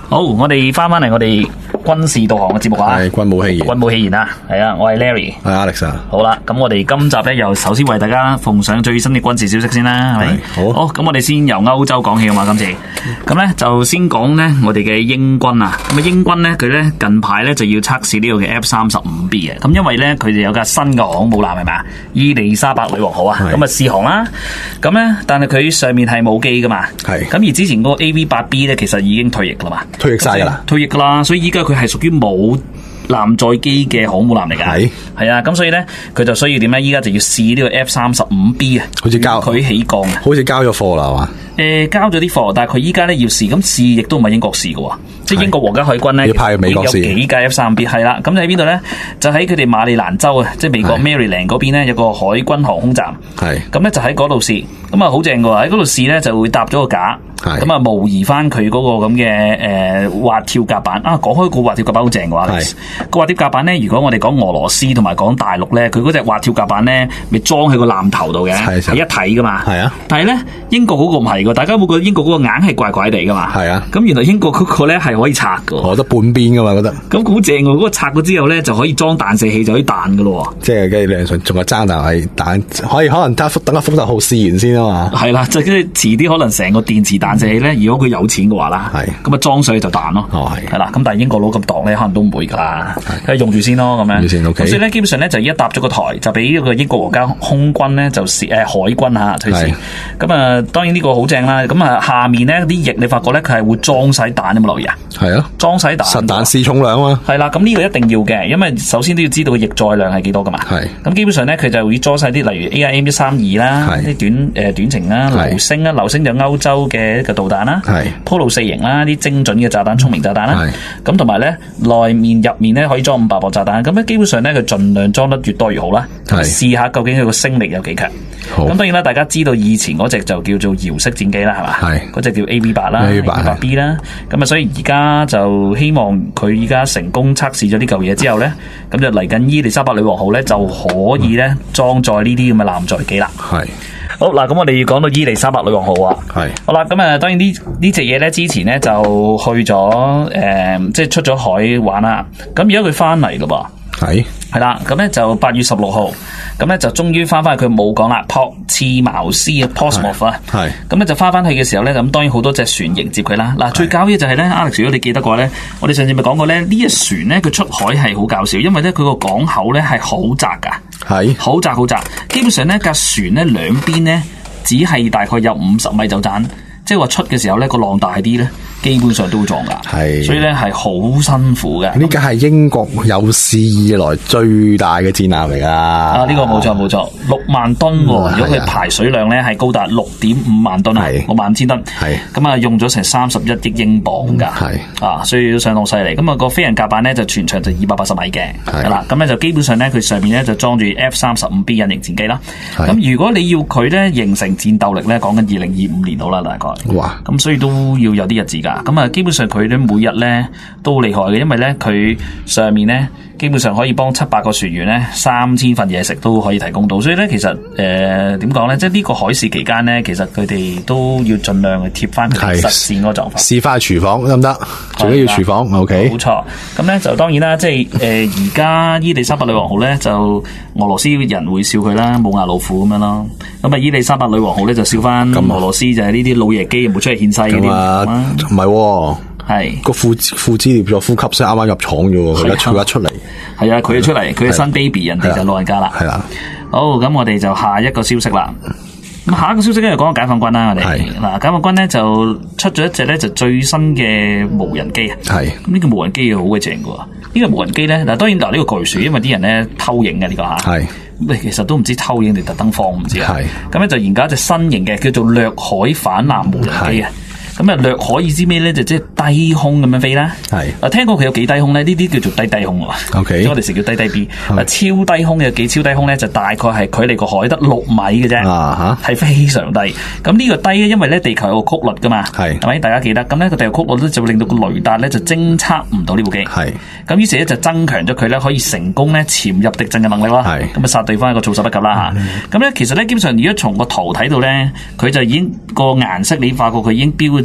好，我哋翻嚟我哋軍事導航嘅節目啊， 係軍武戲言， 軍武戲言啊，係啊，我係 Larry， 係 Alex 啊。 好啦，咁我哋今集咧又首先為大家奉上最新嘅軍事消息先啦，係咪？好，咁我哋先由歐洲講起啊嘛，今次咁咧就先講咧我哋嘅英軍啊，咁啊英軍咧佢咧近排咧就要測試呢個嘅 F-35B 嘅，咁因為咧佢哋有架新嘅航空母艦係咪？伊利沙伯女王號啊，咁啊試航啦，咁咧但係佢上面係冇機噶嘛，係，咁而之前嗰個 AV-8B 咧其實已經退役噶啦嘛。退役晒噶啦，退役噶啦，所以依家佢係屬於冇艦載機嘅航母艦嚟噶，係啊，咁所以咧佢就需要點咧？依家就要試呢個 F-35B 啊，好似交佢起降啊， 好似交咗貨啦係嘛？ 交咗啲貨，但係佢依家咧要試，咁試亦都唔係英國試嘅，即係英國皇家海軍咧要派美國試，有幾架 F-35B 係啦，咁就喺邊度咧？就喺佢哋馬里蘭州啊，即係美國 Maryland 嗰邊咧有個海軍航空站，係咁咧就喺嗰度試，咁啊好正嘅喎，喺嗰度試咧就會搭咗個架。咁啊，模擬翻佢嗰個咁嘅滑跳甲板啊！講開個滑跳甲板好正嘅話，個滑跳甲板咧，如果我哋講俄羅斯同埋講大陸咧，佢嗰隻滑跳甲板咧，咪裝喺個艦頭度嘅，係一體噶嘛。係啊，但係咧英國嗰個唔係㗎，大家有冇覺得英國嗰個硬係怪怪地噶嘛？係啊，咁原來英國嗰個咧係可以拆㗎，我覺得半邊噶嘛，覺得咁好正喎！嗰個拆咗之後咧，就可以裝彈射器，就可以彈噶咯。即係嘅理論上仲有爭彈，可能等下福特號試完先啊嘛。係啦，就跟住遲啲可能成個電池彈射器咧，如果佢有錢嘅話啦，咁啊裝上去就彈咯，係啦。咁但係英國佬咁度咧，可能都唔會噶啦，用住先咯，咁樣。咁所以咧，基本上咧就一搭咗個台，就俾呢個英國皇家空軍咧就試海軍吓去試。咁啊，當然呢個好正啦。咁啊，下面咧啲翼你發覺咧佢係會裝晒彈，有冇留意啊？係啊，裝晒彈，實彈試重量啊。係啦，咁呢個一定要嘅，因為首先都要知道個翼載量係幾多噶嘛。係。咁基本上咧佢就會裝晒啲，例如 AIM-132啦，啲短程啦，流星啦，流星就歐洲嘅一個導彈啦，鋪路4型啦，啲精準嘅炸彈、聰明炸彈啦，咁同埋咧內面入面咧可以裝500磅炸彈，咁咧基本上咧佢盡量裝得越多越好啦，試下究竟佢個升力有幾強。咁當然啦，大家知道以前嗰隻就叫做遙式戰機啦，係嘛？嗰隻叫 AV-8啦，AV-8B 啦，咁啊所以而家就希望佢而家成功測試咗呢嚿嘢之後咧，咁就嚟緊伊利沙伯女王號咧就可以咧裝載呢啲咁嘅艦載機啦。好嗱，咁我哋要講到伊利沙伯女王號啊，好啦，咁啊，當然呢隻嘢咧，之前咧就去咗即係出咗海玩啦，咁而家佢翻嚟咯噃，係啦，咁咧就8月16號，咁咧就終於翻去佢冇講啦，朴茨茅斯啊 Portsmouth 啊，咁咧就翻去嘅時候咧，咁當然好多隻船迎接佢啦。嗱，最搞嘅就係咧 ，Alex 如果你記得嘅話咧，我哋上次咪講過咧，呢隻船咧佢出海係好搞笑，因為咧佢個港口咧係好窄噶，好窄好窄，基本上咧架船咧兩邊咧只係大概有50米就盞，即係話出嘅時候咧個浪大啲咧。基本上都會撞噶，所以咧係好辛苦嘅。呢架係英國有史以來最大嘅戰艦嚟噶。啊，呢個冇錯冇錯，6萬噸。如果佢排水量咧係高達6.5萬噸啊，65000噸。咁啊，用咗成31億英鎊噶。啊，所以都相當犀利。咁啊，個飛人甲板咧就全長就280米嘅。係啦，咁咧就基本上咧佢上面咧就裝住 F-35B 隱形戰機啦。咁如果你要佢咧形成戰鬥力咧，講緊2025年到啦，大概。哇！咁所以都要有啲日子噶。咁啊，基本上佢咧每日咧都好厲害嘅，因為咧佢上面咧基本上可以幫700個船員咧3000份嘢食都可以提供到，所以咧其實點講咧，即係呢個海事期間咧，其實佢哋都要盡量去貼翻實戰嗰個狀況，試翻廚房得唔得？最緊要廚房 ，OK，冇錯。咁咧就當然啦，即係而家伊利沙伯女王號咧就俄羅斯人會笑佢啦，冇牙老虎咁樣咯。咁啊，伊利沙伯女王號咧就笑翻俄羅斯就係呢啲老爺機冇出嚟獻世嗰啲，唔係。係個副資料咗呼吸聲，啱啱入廠啫喎，佢一出嚟，係啊，佢出嚟，佢係新 baby，人哋就老人家啦。係啦，好，咁我哋就下一個消息啦。咁下一個消息咧就講解放軍啦，我哋嗱，解放軍咧就出咗一隻咧就最新嘅無人機啊。係咁呢個無人機好鬼正嘅喎，呢個無人機咧嗱，當然嗱呢個巨樹，因為啲人咧偷影嘅呢個吓。係。其實都唔知偷影定特登放，唔知啊。咁咧就研究一隻新型嘅叫做掠海反艦無人機啊。咁啊，掠海意思咩咧？就即係低空咁樣飛啦。係啊，聽過佢有幾低空咧？呢啲叫做低空啊。OK，即係我哋成叫低 B。超低空有幾超低空咧？就大概係距離個海得6米嘅啫。啊哈，係非常低。咁呢個低咧，因為咧地球有個曲率噶嘛。係咪？大家記得。咁咧個地球曲率咧就會令到個雷達咧就偵測唔到呢部機。係。咁於是咧就增強咗佢咧可以成功咧潛入敵陣嘅能力咯。係。咁啊殺對方一個措手不及啦嚇。咁咧其實咧基本上如果從個圖睇到咧，佢就已經個顏色你發覺佢已經標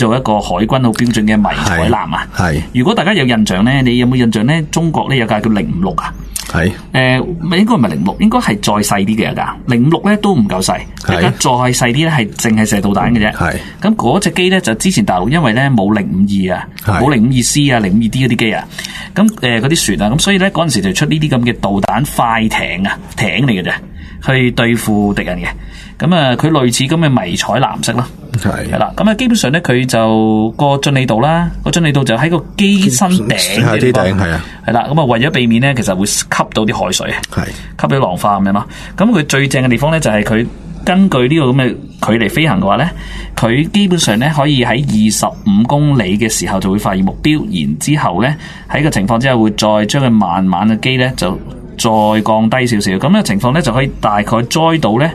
做一個海軍好標準嘅迷彩藍啊。係，如果大家有印象咧，你有冇印象咧？中國咧有架叫056啊。係，應該唔係06，應該係再細啲嘅架。056咧都唔夠細，而家再細啲咧係淨係射導彈嘅啫。係，咁嗰隻機咧就之前大陸因為咧冇052啊，冇052C 啊、052D 嗰啲機啊，咁嗰啲船啊，咁所以咧嗰陣時就出呢啲咁嘅導彈快艇啊，艇嚟嘅啫，去對付敵人嘅。咁啊，佢類似咁嘅迷彩藍色咯。係啦，咁啊，基本上咧佢就個進氣度啦，個進氣度就喺個機身頂嘅地方，係啦，咁啊為咗避免咧，其實會吸到啲海水，係吸到浪花咁樣咯。咁佢最正嘅地方咧就係佢根據呢個咁嘅距離飛行嘅話咧，佢基本上咧可以喺25公里嘅時候就會發現目標，然之後咧喺個情況之下會再將佢慢慢嘅機咧就再降低少少，咁嘅情況咧就可以大概載到咧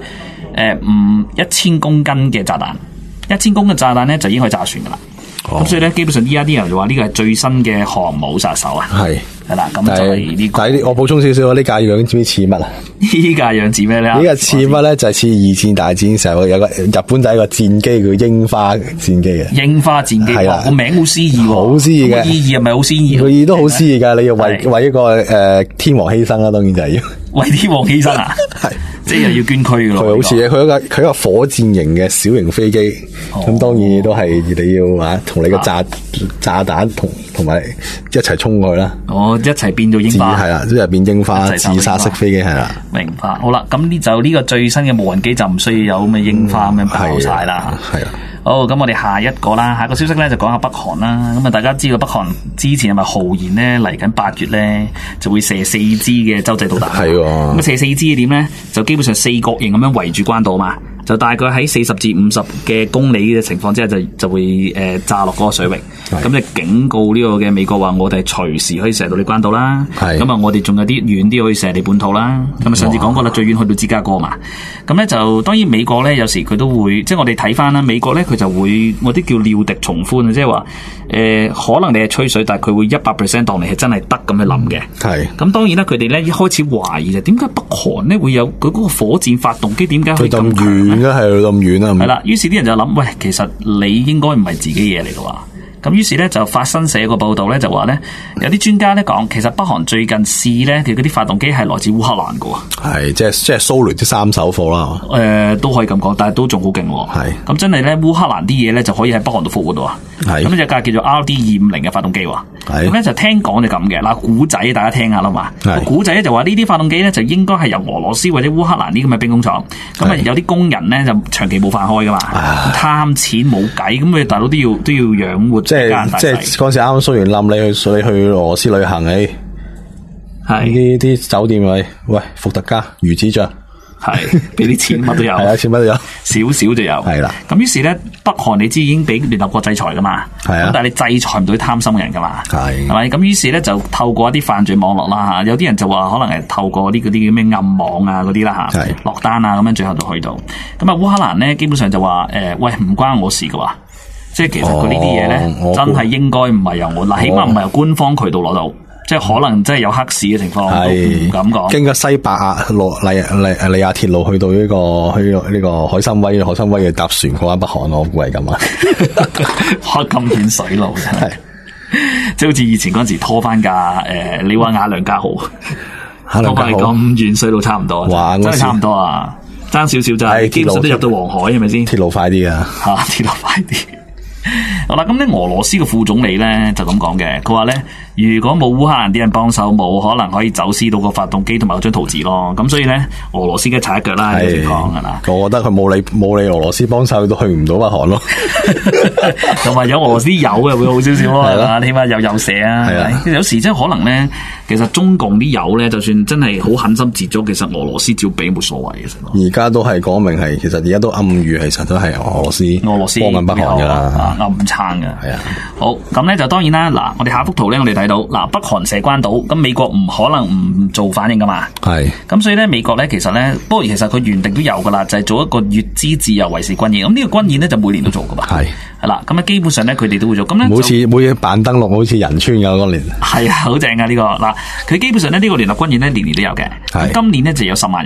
1000公斤嘅炸彈。1000公斤嘅炸彈咧就已經可以炸船噶啦，咁所以咧基本上依家啲人就話呢個係最新嘅航母殺手啊，係啦，咁就係呢個。但係我補充少少，呢架樣知唔知似乜啊？呢架樣似咩咧？呢架似乜咧？就係似2戰大戰時候有個日本仔個戰機叫櫻花戰機嘅。櫻花戰機係啦，個名好詩意喎，好詩意嘅。意義係咪好詩意？個意義都好詩意噶，你要為一個天王犧牲啦，當然就係要為天王犧牲啊！係。即係又要捐軀噶咯，佢好似佢一個火箭型嘅小型飛機，咁當然都係你要同你個炸彈同埋一齊衝過去啦。哦，一齊變到櫻花，係啦，即係變櫻花自殺式飛機係啦。明白，好啦，咁呢個最新嘅無人機就唔需要有咁嘅櫻花咁樣爆晒啦。係啊。好，咁我哋下一個個消息咧就講下北韓啦。咁啊，大家知道北韓之前係咪豪言咧嚟緊8月咧就會射4支嘅洲際導彈？係喎。咁射4支嘅點咧，就基本上四角形咁樣圍住關島嘛，就大概喺40至50嘅公里嘅情況之下就會炸落嗰個水域。咁就警告呢個嘅美國話，我哋隨時可以射到你關島啦。咁啊，我哋仲有啲遠啲可以射你本土啦。咁啊，上次講過啦，最遠去到芝加哥嘛。咁咧就當然美國咧有時佢都會，即係我哋睇翻啦，美國咧佢就會我啲叫料敵從寬啊，即係話可能你係吹水，但係佢會100% 當你係真係得咁去諗嘅。係。咁當然啦，佢哋咧一開始懷疑就點解北韓咧會有佢嗰個火箭發動機點解佢咁遠嘅？係咁遠啊！係啦，於是啲人就諗，喂，其實你應該唔係自己嘢嚟嘅話。咁於是咧就法新社個報道咧就話咧，有啲專家咧講，其實北韓最近試咧佢嗰啲發動機係來自烏克蘭嘅喎。係，即係蘇聯啲三手貨啦。都可以咁講，但係都仲好勁喎。係。咁真係咧，烏克蘭啲嘢咧就可以喺北韓度復活喎。係。咁呢隻架叫做 RD-250嘅發動機喎。係。咁咧就聽講就咁嘅，嗱，古仔大家聽下啦嘛。係。古仔咧就話呢啲發動機咧就應該係由俄羅斯或者烏克蘭呢咁嘅兵工廠，咁啊有啲工人咧就長期冇飯開噶嘛，貪錢冇計，咁佢大佬都要養活。即係嗰時啱啱蘇聯冧，你去俄羅斯旅行，係呢啲酒店喂伏特加魚子醬，係俾啲錢乜都有，係啊，錢乜都有，少少就有，係啦。咁於是咧，北韓你知已經俾聯合國制裁噶嘛，係啊，但係你制裁唔到啲貪心嘅人噶嘛，係咪？咁於是咧就透過一啲犯罪網絡啦嚇，有啲人就話可能係透過啲嗰啲咩暗網啊嗰啲啦嚇，落單啊咁樣，最後就去到。咁啊烏克蘭咧基本上就話喂唔關我事噶喎。即係其實佢呢啲嘢咧，真係應該唔係由我嗱，起碼唔係由官方渠道攞到，即係可能真係有黑市嘅情況，都唔敢講。經過西伯利亞鐵路去到呢個海參崴嘅搭船過翻北韓，我估係咁啊！開咁遠水路真係，即係好似以前嗰陣時拖翻架你話雅良加號，拖翻咁遠水路差唔多，真係差唔多啊！爭少少就係基本上都入到黃海，係咪先？鐵路快啲啊！嚇，鐵路快啲。好啦，咁咧俄羅斯嘅副總理咧就咁講嘅，佢話咧如果冇烏克蘭啲人幫手，冇可能可以走私到個發動機同埋嗰張圖紙咯。咁所以咧俄羅斯嘅踩一腳啦，呢個情況係啦。我覺得佢冇你俄羅斯幫手都去唔到北韓咯。同埋有俄羅斯有嘅會好少少咯，係嘛？起碼有射啊。係啊，有時真係可能咧，其實中共啲友咧，就算真係好狠心截咗，其實俄羅斯照俾冇所謂嘅。而家都係講明係，其實而家都暗喻，其實都係俄羅斯幫緊北韓噶啦。暗撐嘅係啊，好咁咧就當然啦。嗱，我哋下幅圖咧，我哋睇到嗱，北韓射關島，咁美國唔可能唔做反應噶嘛。係咁，所以咧美國咧其實咧，不過其實佢原定都有噶啦，就係做一個乙支自由衛士軍演。咁呢個軍演咧就每年都做噶嘛。係啦，咁啊基本上咧佢哋都會做。咁咧每日扮登陸，好似仁川咁嗰年。係啊，好正啊呢個嗱，佢基本上咧呢個聯合軍演咧年年都有嘅。今年咧就有10萬人啦。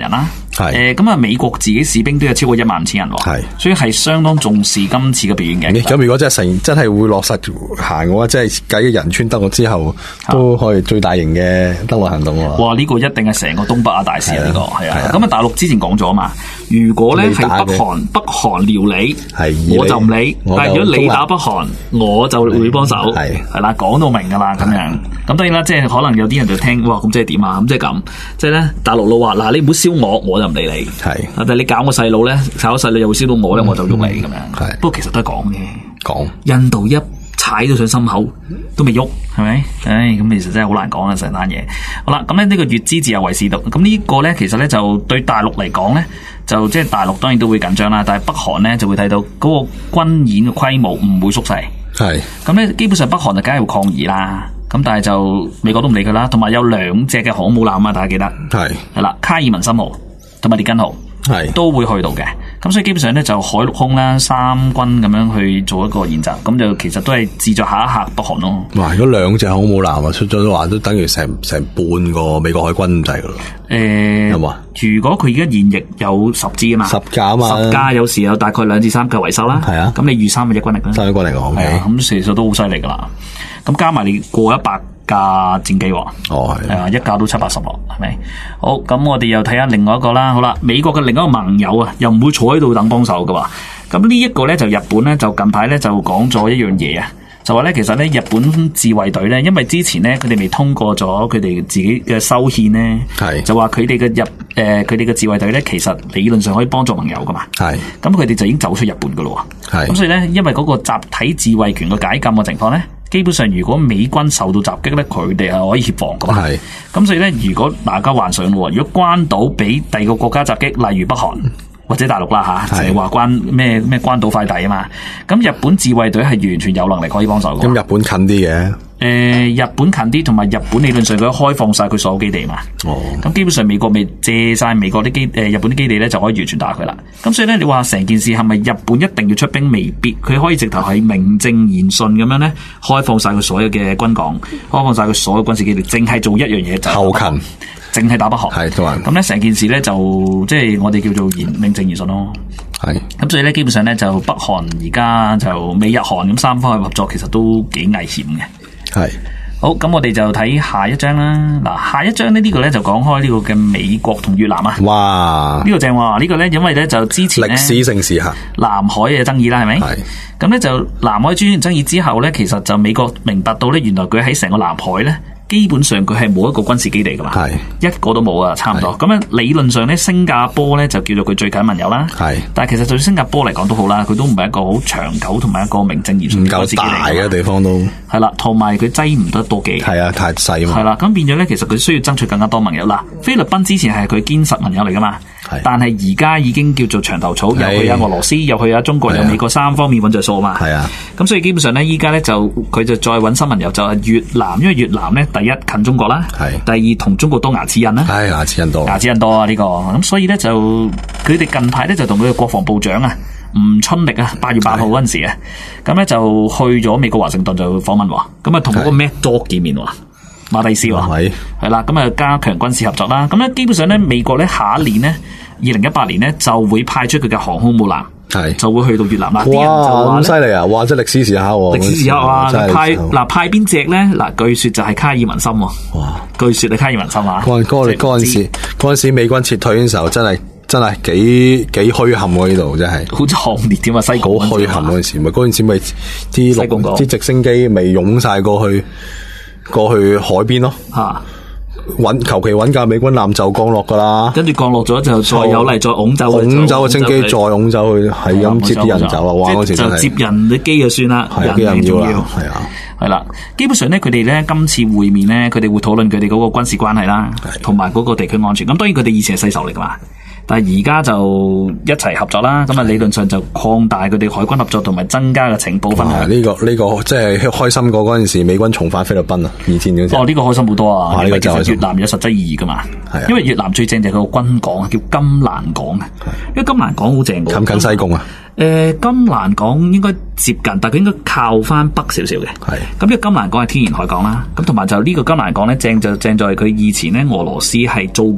係咁啊，美國自己士兵都有超過15000人喎，係，所以係相當重視今次嘅表演嘅。 咁如果真係會落實行嘅話，即係計仁川登陸之後，都可以最大型嘅登陸行動喎。 哇！呢個一定係成個東北亞大事啊！呢個係啊。咁啊，大陸之前講咗嘛，如果咧係北韓撩你，我就唔理；但係如果你打北韓，我就會幫手。係啦，講到明噶啦，咁樣。咁當然啦，即係可能有啲人就聽，哇！咁即係點啊？咁即係咁，即係咧，大陸佬話嗱，你唔好燒我，我就唔理你。係，但係你搞我細佬咧，搞我細佬又會燒到我咧，我就喐你咁樣。係，不過其實都係講嘅。講印度一踩到上心口都未喐，係咪？咁其實真係好難講啦，成單嘢。好啦，咁咧呢個乙支自由衛士道，咁呢個咧其實咧就對大陸嚟講咧，就即係大陸當然都會緊張啦，但係北韓咧就會睇到嗰個軍演嘅規模唔會縮細。係，咁咧基本上北韓就梗係會抗議啦。咁但係就美國都唔理佢啦，同埋有2隻嘅航母艦啊，大家記得係啦，卡爾文森號同埋列根號都會去到嘅。咁所以基本上咧就海陸空啦3軍咁樣去做一個演習，咁就其實都係志在嚇一嚇北韓咯。哇！如果2隻航母艦啊出咗嘅話，都等於成半個美國海軍咁滯噶咯。有冇啊？如果佢而家現役有10支啊嘛，10架啊嘛，10架有時有大概2至3架維修啦。係啊，咁你預3個日軍力啦，3個軍力講嘅，咁其實都好犀利噶啦。咁加埋你過100架戰機喎，係啊，一架都780咯，係咪？好，咁我哋又睇下另外一個啦。好啦，美國嘅另一個盟友啊，又唔會坐喺度等幫手噶喎。咁呢一個咧就日本咧就近排咧就講咗一樣嘢啊，就話咧其實咧日本自衛隊咧，因為之前咧佢哋未通過咗佢哋自己嘅修憲咧，就話佢哋嘅佢哋嘅自衛隊咧，其實理論上可以幫助盟友噶嘛。係，咁佢哋就已經走出日本噶咯喎。係，咁所以咧，因為嗰個集體自衛權嘅解禁嘅情況咧。基本上，如果美軍受到襲擊咧，佢哋係可以協防噶嘛。係，咁所以咧，如果大家幻想喎，如果關島俾第二個國家襲擊，例如北韓或者大陸啦嚇，就係話關咩關島快遞啊嘛，咁日本自衛隊係完全有能力可以幫手嘅。咁日本近啲嘅。日本近啲，同埋日本理論上佢開放晒佢所有基地嘛。咁基本上美國未借晒美國啲日本啲基地咧，就可以完全打佢啦。咁所以咧，你話成件事係咪日本一定要出兵？未必，佢可以直頭係名正言順咁樣咧，開放晒佢所有嘅軍港，開放晒佢所有軍事基地，淨係做一樣嘢就後勤，淨係打北韓。係，咁咧成件事咧就即係我哋叫做名正言順咯。係，咁所以咧基本上咧就北韓而家就美日韓咁3方嘅合作，其實都幾危險嘅。係，好，咁我哋就睇下一章啦。嗱，下一章呢個咧就講開呢個嘅美國同越南啊。哇，呢個正喎，呢個咧因為咧就之前歷史性時刻，南海嘅爭議啦，係咪？係。咁咧就南海專權爭議之後咧，其實就美國明白到咧，原來佢喺成個南海咧。基本上佢係冇一個軍事基地噶嘛，一個都冇啊，差唔多。咁樣理論上咧，新加坡咧就叫做佢最近盟友啦。係，但係其實對新加坡嚟講都好啦，佢都唔係一個好長久同埋一個名正言順嘅軍事基地。唔夠大嘅地方都係啦，同埋佢擠唔得多幾。係啊，太細嘛。係啦，咁變咗咧，其實佢需要爭取更加多盟友啦。菲律賓之前係佢堅實盟友嚟噶嘛，但係而家已經叫做牆頭草，又去俄羅斯，又去中國，又美國3方面揾著數啊嘛。係啊，咁所以基本上咧，依家咧就佢就再揾新盟友，就係越南，因為越南咧第一近中國啦，第二同中國多牙齒印啦，牙齒印多啊呢個，咁所以咧就佢哋近排咧就同佢嘅國防部長啊吳春力啊8月8號嗰陣時啊，咁咧就去咗美國華盛頓就訪問喎，咁啊同嗰個 Mad Dog 見面喎，馬蒂斯喎，係啦，咁啊加強軍事合作啦，咁咧基本上咧美國咧下一年咧2018年咧就會派出佢嘅航空母艦。係就會去到越南啦。啲人就話咁犀利啊！哇，即係歷史時刻喎！歷史時刻啊！派邊隻咧？嗱，據說就係卡爾文森喎。哇！據說係卡爾文森啊！嗰陣時美軍撤退嘅時候，真係幾墟冚喎！呢度真係好壯烈點啊！西貢好墟冚嗰陣時，嗰陣時咪啲直升機咪湧晒過去海邊咯。嚇！求其揾架美軍艦就降落噶啦，跟住降落咗就再有嚟再拱走個升機，再拱走去，係咁接啲人走啦。哇！嗰時就接人啲機就算啦，人唔重要。係啊，係啦。基本上咧，佢哋咧今次會面咧，佢哋會討論佢哋嗰個軍事關係啦，同埋嗰個地區安全。咁當然佢哋以前係世仇嚟噶嘛。但係而家就一齊合作啦，咁啊理論上就擴大佢哋海軍合作同埋增加嘅情報分享。呢個即係開心過嗰陣時美軍重返菲律賓啊，2000嗰陣。呢個開心好多啊！呢個就係越南有實際意義噶嘛。係，因為越南最正就係佢個軍港啊，叫金蘭港啊。因為金蘭港好正嘅。近唔近西貢啊？金蘭港應該接近，但係佢應該靠翻北少少嘅。係。咁呢個金蘭港係天然海港啦，咁同埋就呢個金蘭港咧正在佢以前咧俄羅斯係租噶嘛。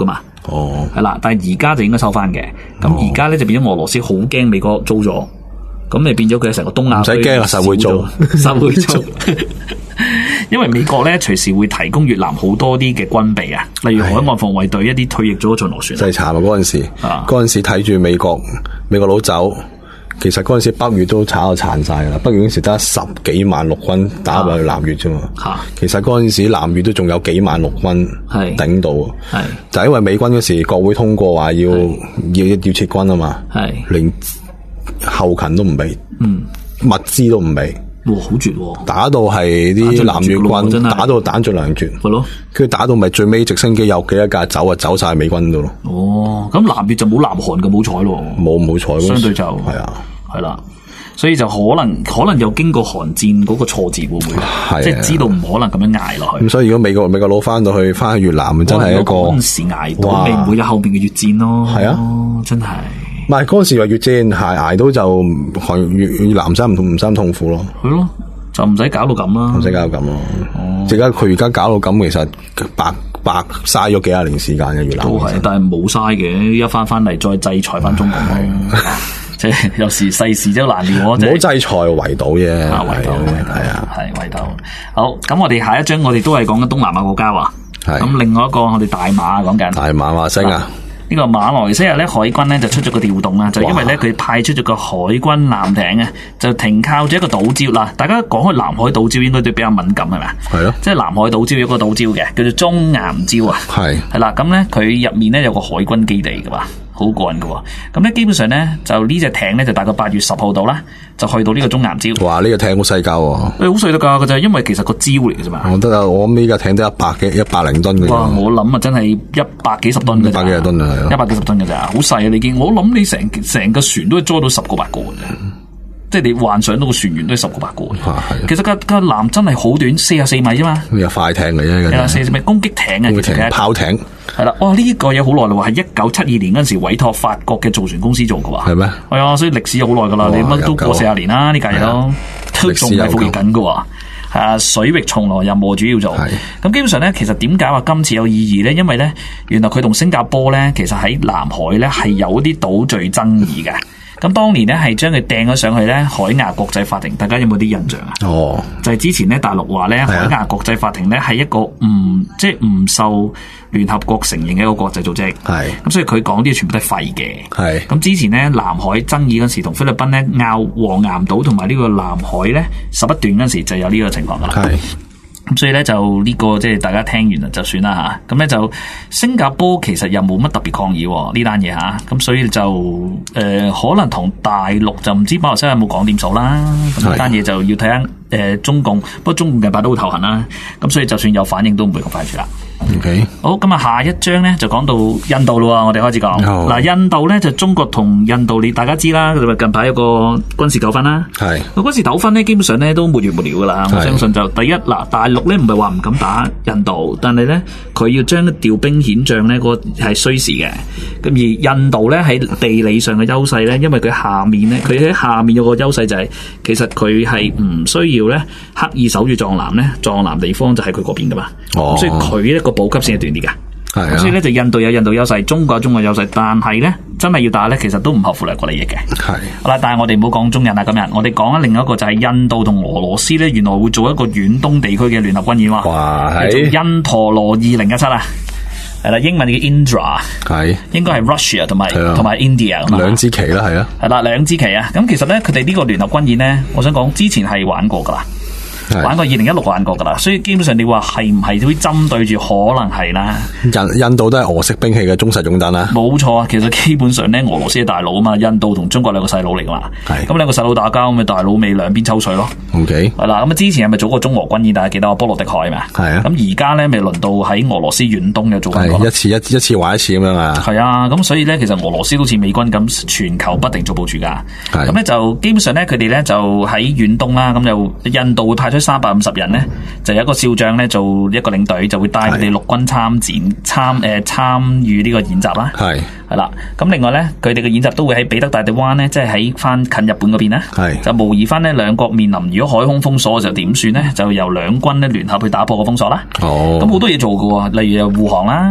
係啦，但係而家就應該收翻嘅。咁而家咧就變咗俄羅斯好驚美國租咗，咁咪變咗佢成個東亞唔使驚啊，實會租， 實會租。因為美國咧隨時會提供越南好多啲嘅軍備啊，例如海岸防衛隊一啲退役咗嘅巡邏船。 真係慘啊！嗰陣時睇住美國佬走，其實嗰陣時北越都炒到殘晒啦。北越嗰陣時得10幾萬陸軍打入去南越啫嘛。其實嗰陣時南越都仲有幾萬陸軍頂到，就係因為美軍嗰時國會通過話要撤軍啊嘛，連後勤都唔俾，物資都唔俾。 哇，好絕喎！ 打到係啲南越軍打到彈盡糧絕，係咯。跟住打到咪最尾直升機有幾多架走晒美軍度咯。 哦，咁南越就冇南韓咁好彩咯。冇唔好彩，相對就係啊，係啦。所以就可能有經過韓戰嗰個挫折，會唔會？即係知道唔可能咁樣捱落去。 咁所以如果美國佬翻去越南，真係一個嗰陣時捱到，你唔會有後邊嘅越戰咯。係啊，真係。 唔係嗰陣時話越戰捱到就越南真唔使咁痛苦咯。係咯，就唔使搞到咁啦。唔使搞到咁咯。佢而家搞到咁，其實白嘥咗幾廿年時間嘅越南。都係，但係冇嘥嘅，一翻嚟再制裁翻中國咯。即係有時世事都難料。唔好制裁圍堵啫。圍堵係啊，係圍堵。好，咁我哋下一章我哋都係講緊東南亞國家喎。係。咁另外一個我哋大馬講緊。大馬話聲啊！呢個馬來西亞咧海軍咧就出咗個調動啦，就因為咧佢派出咗個海軍艦艇啊，就停靠咗一個島礁啦。大家講開南海島礁應該都比較敏感係咪？係咯，即係南海島礁有個島礁嘅，叫做中岩礁啊。係啦，咁咧佢入面咧有個海軍基地噶嘛，好過癮噶喎。咁咧基本上咧就呢隻艇咧就大概8月10號到啦，就去到呢個中岩礁。哇！呢個艇好細架喎。好細得㗎，佢就係因為其實個礁嚟嘅啫嘛。我得啊，我諗呢個艇得100零噸嘅。哇！我諗啊，真係100幾十噸嘅。100幾十噸啊，係100幾十噸嘅咋，好細啊！你見我諗你成個船都係裝到10個8個嘅，即係你幻想到個船員都係10個8個。其實個艦真係好短，44米啫嘛。有快艇嚟啫，係啦，44米攻擊艇啊，攻擊艇、炮艇。係啦，哇！呢個嘢好耐啦，係1972年嗰陣時委託法國嘅造船公司做嘅喎。係咩？係啊，所以歷史有好耐噶啦，你乜都過40年啦，呢架嘢都仲係服役緊嘅喎。係啊，水域巡邏任務主要做。咁基本上咧，其實點解話今次有意義咧？因為咧，原來佢同新加坡咧，其實喺南海咧係有啲島嶼爭議嘅。咁當年咧係將佢掟咗上去咧海牙國際法庭，大家有冇啲印象啊？哦，就係之前咧大陸話咧海牙國際法庭咧係一個唔受聯合國承認嘅一個國際組織。係咁，所以佢講啲嘢全部都係廢嘅。係咁之前咧南海爭議嗰時同菲律賓咧拗黃岩島同埋呢個南海咧11段嗰時就有呢個情況噶啦。係。咁所以咧就呢個即係大家聽完就算啦吓，咁咧就新加坡其實又冇乜特別抗議呢單嘢吓，咁所以就可能同大陸就唔知馬來西亞有冇講掂數啦，咁呢單嘢就要睇下中共，不過中共近排都好頭痕啦，咁所以就算有反應都唔會咁快住啦。OK， 好，咁啊下一章咧就講到印度咯，我哋開始講嗱，印度咧就中國同印度，你大家知啦，佢近排有個軍事糾紛啦，係個軍事糾紛咧，基本上咧都沒完沒了噶啦。我相信就第一嗱，大陸咧唔係話唔敢打印度，但係咧佢要將調兵遣將咧個係需時嘅。咁而印度咧喺地理上嘅優勢咧，因為佢下面咧，佢喺下面有個優勢就係其實佢係唔需要咧刻意守住藏南咧，藏南地方就喺佢嗰邊噶嘛，所以佢一個補給線係短啲噶，係所以咧就印度有印度優勢，中國有中國優勢，但係咧真係要打咧，其實都唔合乎兩國利益嘅。係好啦，但係我哋唔好講中印啦，今日我哋講另一個就係印度同俄羅斯咧，原來會做一個遠東地區嘅聯合軍演喎。哇，係印陀羅2017啊，係啦，英文叫 Indra， 係應該係 Russia 同埋 India 咁兩支旗啦，係啊，係啦，兩支旗啊。咁其實咧，佢哋呢個聯合軍演咧，我想講之前係玩過噶啦。玩過2016玩過噶啦，所以基本上你話係唔係會針對住，可能係啦。印度都係俄式兵器嘅忠實擁躉啦。冇錯啊，其實基本上咧，俄羅斯係大佬啊嘛，印度同中國兩個細佬嚟噶嘛。係咁兩個細佬打交，咪大佬咪兩邊抽水咯。OK，係啦，咁啊之前係咪做過中俄軍演？大家記得波羅的海嘛？係啊。咁而家咧咪輪到喺俄羅斯遠東又做緊個。一次玩一次咁樣啊。係啊，咁所以咧，其實俄羅斯都似美軍咁，全球不停做部署噶。咁咧就基本上咧，佢哋咧就喺遠東啦，咁就印度會派出350人咧，就有一個少將咧做一個領隊，就會帶佢哋陸軍參與呢個演習啦。係啦，咁另外咧，佢哋嘅演習都會喺彼得大帝灣咧，即係喺翻近日本嗰邊啦。就模擬翻呢兩國面臨如果海空封鎖嘅時候點算咧，就由兩軍咧聯合去打破個封鎖啦。咁好多嘢做㗎喎，例如護航啦。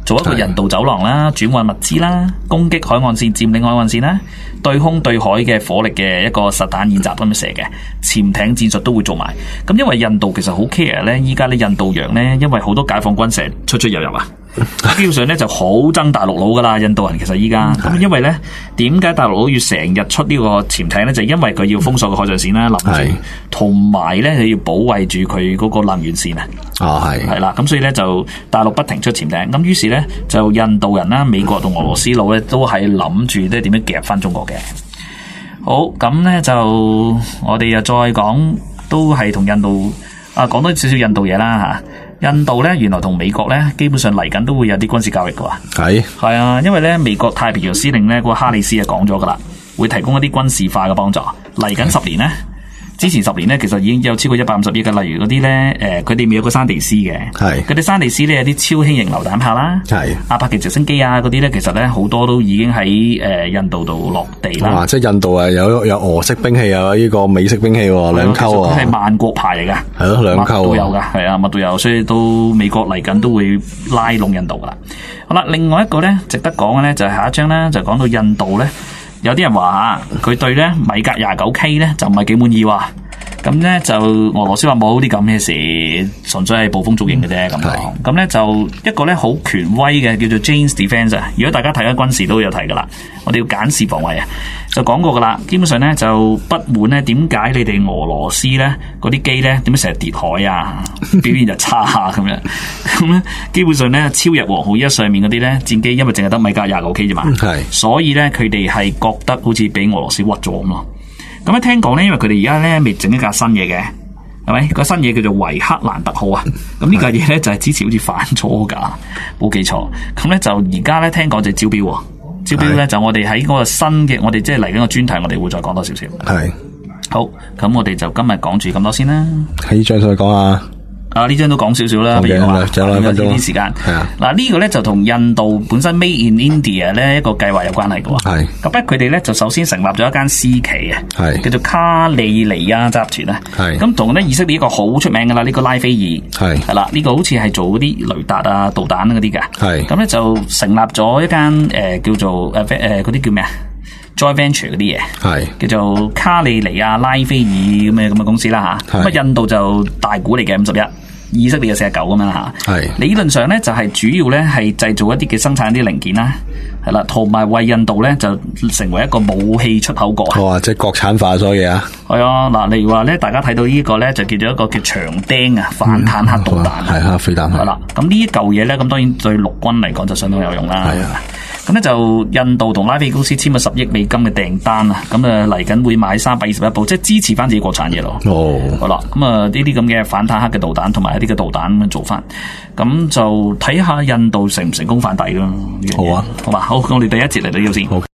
做一個人道走廊啦，轉運物資啦，攻擊海岸線、佔領海岸線啦，對空對海嘅火力嘅一個實彈演習咁樣射嘅，潛艇戰術都會做埋。咁因為印度其實好 care 咧，依家咧印度洋咧，因為好多解放軍成日出入啊，基本上咧就好憎大陸佬噶啦，印度人其實依家咁，因為咧點解大陸佬要成日出呢個潛艇咧？就因為佢要封鎖個海上線啦，臨住，同埋咧佢要保衛住佢嗰個能源線啊。係啦，咁所以咧就大陸不停出潛艇，咁於是咧就印度人啦、美國同俄羅斯佬咧都係諗住咧點樣夾翻中國嘅。好，咁咧就我哋又再講，都係同印度講多少少印度嘢啦吓。印度咧原來同美國咧基本上嚟緊都會有啲軍事交易嘅喎。係啊，因為咧美國太平洋司令咧個哈里斯啊講咗噶啦，會提供一啲軍事化嘅幫助。嚟緊10年咧。之前10年咧，其實已經有超過150億嘅，例如嗰啲咧，佢哋咪有個山地斯嘅，嗰啲山地斯咧有啲超輕型榴彈炮啦，阿帕奇直升機啊嗰啲咧，其實咧好多都已經喺印度度落地啦。 即係印度啊，有俄式兵器啊，呢個美式兵器兩溝啊， 係萬國牌嚟㗎，係咯兩溝都有㗎，係啊，乜都有，所以都美國嚟緊都會拉攏印度㗎啦。好啦，另外一個咧值得講嘅咧就係下一章咧，就講到印度咧。有啲人話佢對咧米格29K 咧就唔係幾滿意喎，咁咧就俄羅斯話冇啲咁嘅事，純粹係捕風捉影嘅啫咁講。咁咧就一個咧好權威嘅叫做 Jane's Defense 啊，如果大家睇緊軍事都有睇噶啦，我哋要簡視防衛啊，就講過噶啦。基本上咧就不滿咧，點解你哋俄羅斯咧嗰啲機咧點解成日跌海啊，表現就差啊咁樣？咁咧基本上咧超日王號1上面嗰啲咧戰機，因為淨係得米格29K 啫嘛，所以咧佢哋係覺得好似俾俄羅斯屈咗咁咯。咁咧聽講咧，因為佢哋而家咧未整一架新嘢嘅，係咪？個新嘢叫做維克蘭特號啊。咁呢架嘢咧就係之前好似反咗㗎，冇記錯。咁咧就而家咧聽講就招標，招標咧就我哋喺嗰個新嘅，我哋即係嚟緊個專題，我哋會再講多少少。係。好，咁我哋就今日講住咁多先啦。 喺張再講啊。 呢張都講少少啦，譬如話有啲時間。嗱呢個咧就同印度本身 Made in India 咧一個計劃有關係嘅喎。係。咁咧佢哋咧就首先成立咗一間私企啊，叫做卡利尼亞集團啊。係。咁同咧以色列一個好出名嘅啦，呢個拉斐爾係啦，呢個好似係做嗰啲雷達啊、導彈嗰啲嘅。係。咁咧就成立咗一間叫做嗰啲叫咩啊？Joint Venture 嗰啲嘢，係叫做卡利尼亞拉斐爾咁嘅公司啦吓。咁啊印度就大股嚟嘅51。以色列嘅49咁樣吓，係理論上咧就係主要咧係製造一啲嘅生產一啲零件啦，係啦，同埋為印度咧就成為一個武器出口國。哇！即係國產化所有嘢啊！係啊，嗱，例如話咧，大家睇到呢個咧就叫做一個叫長釘啊反坦克導彈，係啊，飛彈係啦。咁呢一嚿嘢咧，咁當然對陸軍嚟講就相當有用啦。係啊。咁咧就印度同拉斐公司簽咗10億美金嘅訂單啊，咁啊嚟緊會買321部，即係支持翻自己國產嘢咯。哦，好啦，咁啊呢啲咁嘅反坦克嘅導彈同埋一啲嘅導彈咁樣做翻，咁就睇下印度成唔成功反底咯。好啊，好嘛，好，我哋第一節嚟到呢度先。